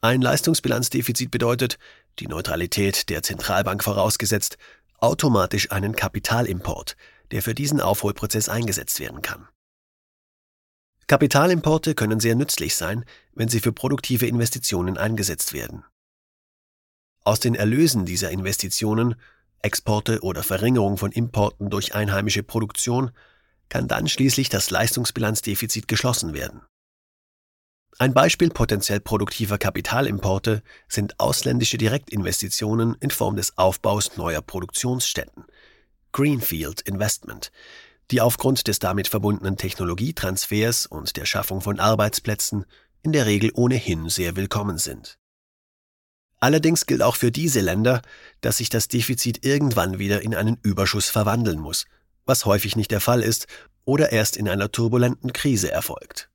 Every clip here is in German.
Ein Leistungsbilanzdefizit bedeutet, die Neutralität der Zentralbank vorausgesetzt, automatisch einen Kapitalimport, der für diesen Aufholprozess eingesetzt werden kann. Kapitalimporte können sehr nützlich sein, wenn sie für produktive Investitionen eingesetzt werden. Aus den Erlösen dieser Investitionen, Exporte oder Verringerung von Importen durch einheimische Produktion, kann dann schließlich das Leistungsbilanzdefizit geschlossen werden. Ein Beispiel potenziell produktiver Kapitalimporte sind ausländische Direktinvestitionen in Form des Aufbaus neuer Produktionsstätten, Greenfield Investment, die aufgrund des damit verbundenen Technologietransfers und der Schaffung von Arbeitsplätzen in der Regel ohnehin sehr willkommen sind. Allerdings gilt auch für diese Länder, dass sich das Defizit irgendwann wieder in einen Überschuss verwandeln muss, was häufig nicht der Fall ist oder erst in einer turbulenten Krise erfolgt.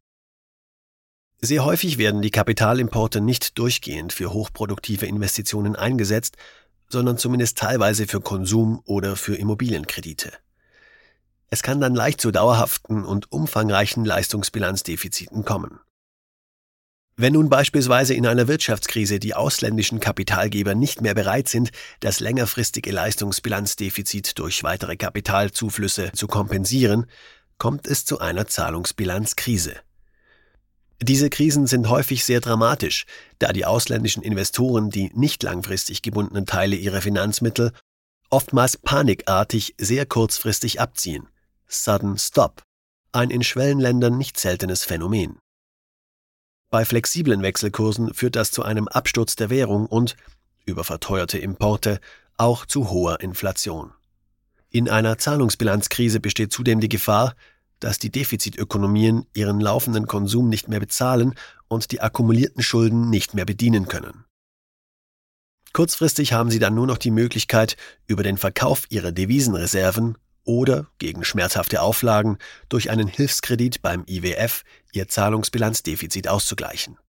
Sehr häufig werden die Kapitalimporte nicht durchgehend für hochproduktive Investitionen eingesetzt, sondern zumindest teilweise für Konsum oder für Immobilienkredite. Es kann dann leicht zu dauerhaften und umfangreichen Leistungsbilanzdefiziten kommen. Wenn nun beispielsweise in einer Wirtschaftskrise die ausländischen Kapitalgeber nicht mehr bereit sind, das längerfristige Leistungsbilanzdefizit durch weitere Kapitalzuflüsse zu kompensieren, kommt es zu einer Zahlungsbilanzkrise. Diese Krisen sind häufig sehr dramatisch, da die ausländischen Investoren die nicht langfristig gebundenen Teile ihrer Finanzmittel oftmals panikartig sehr kurzfristig abziehen. Sudden Stop, ein in Schwellenländern nicht seltenes Phänomen. Bei flexiblen Wechselkursen führt das zu einem Absturz der Währung und, über verteuerte Importe, auch zu hoher Inflation. In einer Zahlungsbilanzkrise besteht zudem die Gefahr, dass die Defizitökonomien ihren laufenden Konsum nicht mehr bezahlen und die akkumulierten Schulden nicht mehr bedienen können. Kurzfristig haben sie dann nur noch die Möglichkeit, über den Verkauf ihrer Devisenreserven oder gegen schmerzhafte Auflagen durch einen Hilfskredit beim IWF ihr Zahlungsbilanzdefizit auszugleichen.